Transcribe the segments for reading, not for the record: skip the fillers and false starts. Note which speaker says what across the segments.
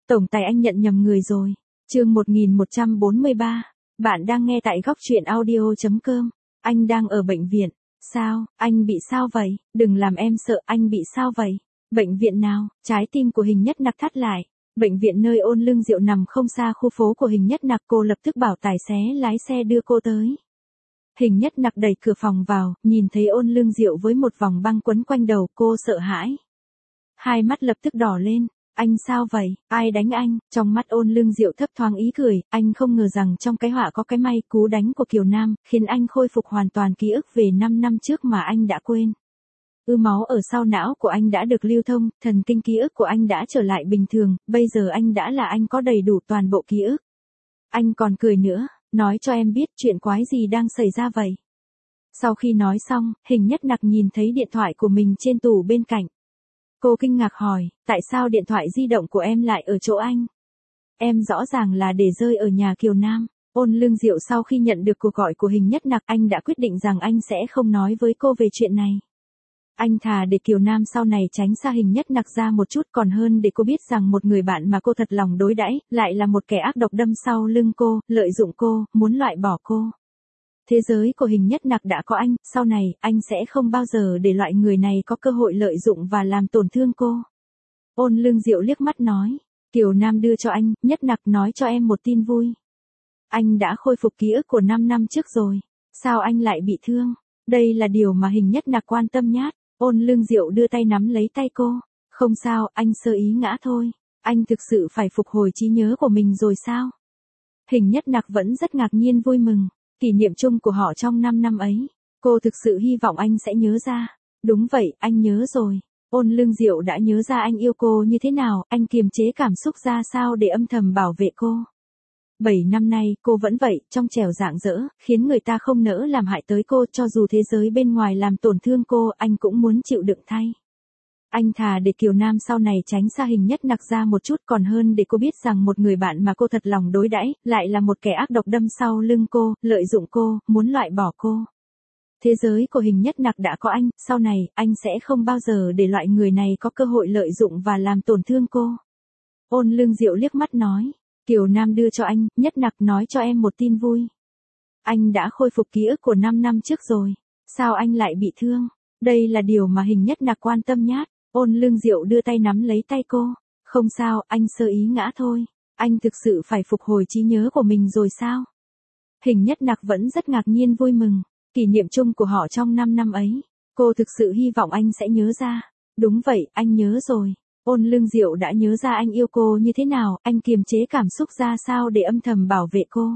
Speaker 1: Tổng tài anh nhận nhầm người rồi. Chương 1143. Bạn đang nghe tại góc truyện audio.com. Anh đang ở bệnh viện. Sao, anh bị sao vậy? Đừng làm em sợ, anh bị sao vậy? Bệnh viện nào? Trái tim của Hình Nhất Nặc thắt lại. Bệnh viện nơi Ôn Lương Diệu nằm không xa khu phố của Hình Nhất Nặc, cô lập tức bảo tài xế lái xe đưa cô tới. Hình Nhất Nặc đẩy cửa phòng vào, nhìn thấy Ôn Lương Diệu với một vòng băng quấn quanh đầu, cô sợ hãi. Hai mắt lập tức đỏ lên. Anh sao vậy? Ai đánh anh? Trong mắt Ôn Lương Diệu thấp thoáng ý cười, anh không ngờ rằng trong cái họa có cái may, cú đánh của Kiều Nam, khiến anh khôi phục hoàn toàn ký ức về 5 năm trước mà anh đã quên. Máu ở sau não của anh đã được lưu thông, thần kinh ký ức của anh đã trở lại bình thường, bây giờ anh đã là anh, có đầy đủ toàn bộ ký ức. Anh còn cười nữa, nói cho em biết chuyện quái gì đang xảy ra vậy. Sau khi nói xong, Hình Nhất Nặc nhìn thấy điện thoại của mình trên tủ bên cạnh. Cô kinh ngạc hỏi, tại sao điện thoại di động của em lại ở chỗ anh? Em rõ ràng là để rơi ở nhà Kiều Nam. Ôn Lương Diệu sau khi nhận được cuộc gọi của Hình Nhất Nặc, anh đã quyết định rằng anh sẽ không nói với cô về chuyện này. Anh thà để Kiều Nam sau này tránh xa Hình Nhất Nặc ra một chút, còn hơn để cô biết rằng một người bạn mà cô thật lòng đối đãi lại là một kẻ ác độc đâm sau lưng cô, lợi dụng cô, muốn loại bỏ cô. Thế giới của Hình Nhất Nặc đã có anh, sau này, anh sẽ không bao giờ để loại người này có cơ hội lợi dụng và làm tổn thương cô. Ôn Lương Diệu liếc mắt nói, Kiều Nam đưa cho anh, Nhất Nặc nói cho em một tin vui. Anh đã khôi phục ký ức của 5 năm trước rồi. Sao anh lại bị thương? Đây là điều mà Hình Nhất Nặc quan tâm nhất. Ôn Lương Diệu đưa tay nắm lấy tay cô. Không sao, anh sơ ý ngã thôi. Anh thực sự phải phục hồi trí nhớ của mình rồi sao? Hình Nhất Nặc vẫn rất ngạc nhiên vui mừng. Kỷ niệm chung của họ trong 5 năm ấy. Cô thực sự hy vọng anh sẽ nhớ ra. Đúng vậy, anh nhớ rồi. Ôn Lương Diệu đã nhớ ra anh yêu cô như thế nào, anh kiềm chế cảm xúc ra sao để âm thầm bảo vệ cô. 7 năm nay, cô vẫn vậy, trong trẻo rạng rỡ, khiến người ta không nỡ làm hại tới cô, cho dù thế giới bên ngoài làm tổn thương cô, anh cũng muốn chịu đựng thay. Anh thà để Kiều Nam sau này tránh xa Hình Nhất Nặc ra một chút, còn hơn để cô biết rằng một người bạn mà cô thật lòng đối đãi lại là một kẻ ác độc đâm sau lưng cô, lợi dụng cô, muốn loại bỏ cô. Thế giới của Hình Nhất Nặc đã có anh, sau này, anh sẽ không bao giờ để loại người này có cơ hội lợi dụng và làm tổn thương cô. Ôn Lương Diệu liếc mắt nói, Kiều Nam đưa cho anh, Nhất Nặc nói cho em một tin vui. Anh đã khôi phục ký ức của 5 năm trước rồi. Sao anh lại bị thương? Đây là điều mà Hình Nhất Nặc quan tâm nhất. Ôn Lương Diệu đưa tay nắm lấy tay cô. Không sao, anh sơ ý ngã thôi. Anh thực sự phải phục hồi trí nhớ của mình rồi sao? Hình Nhất Nặc vẫn rất ngạc nhiên vui mừng. Kỷ niệm chung của họ trong 5 năm ấy. Cô thực sự hy vọng anh sẽ nhớ ra. Đúng vậy, anh nhớ rồi. Ôn Lương Diệu đã nhớ ra anh yêu cô như thế nào, anh kiềm chế cảm xúc ra sao để âm thầm bảo vệ cô.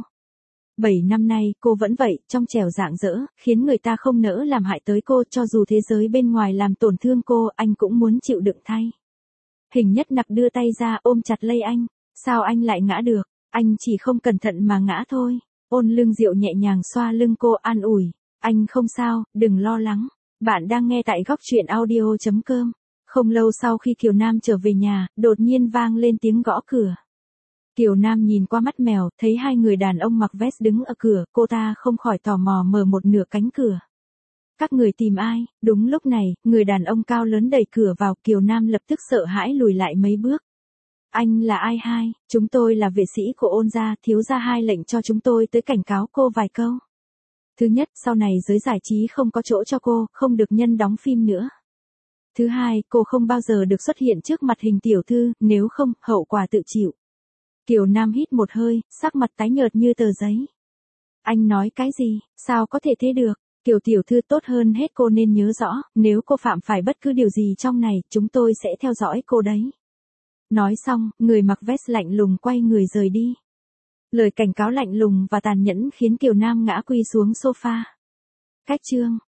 Speaker 1: 7 năm nay, cô vẫn vậy, trong trẻo rạng rỡ, khiến người ta không nỡ làm hại tới cô, cho dù thế giới bên ngoài làm tổn thương cô, anh cũng muốn chịu đựng thay. Hình Nhất Nặc đưa tay ra ôm chặt lấy anh. Sao anh lại ngã được? Anh chỉ không cẩn thận mà ngã thôi. Ôn Lương Diệu nhẹ nhàng xoa lưng cô an ủi. Anh không sao, đừng lo lắng. Bạn đang nghe tại góc truyện audio.com. Không lâu sau khi Kiều Nam trở về nhà, đột nhiên vang lên tiếng gõ cửa. Kiều Nam nhìn qua mắt mèo, thấy hai người đàn ông mặc vest đứng ở cửa, cô ta không khỏi tò mò mở một nửa cánh cửa. Các người tìm ai? Đúng lúc này, người đàn ông cao lớn đẩy cửa vào, Kiều Nam lập tức sợ hãi lùi lại mấy bước. Anh là ai hai? Chúng tôi là vệ sĩ của Ôn gia, thiếu gia hai lệnh cho chúng tôi tới cảnh cáo cô vài câu. Thứ nhất, sau này giới giải trí không có chỗ cho cô, không được nhân đóng phim nữa. Thứ hai, cô không bao giờ được xuất hiện trước mặt Hình tiểu thư, nếu không, hậu quả tự chịu. Kiều Nam hít một hơi, sắc mặt tái nhợt như tờ giấy. Anh nói cái gì? Sao có thể thế được? Kiều tiểu thư, tốt hơn hết cô nên nhớ rõ, nếu cô phạm phải bất cứ điều gì trong này, chúng tôi sẽ theo dõi cô đấy. Nói xong, người mặc vest lạnh lùng quay người rời đi. Lời cảnh cáo lạnh lùng và tàn nhẫn khiến Kiều Nam ngã quỳ xuống sofa. Cách chương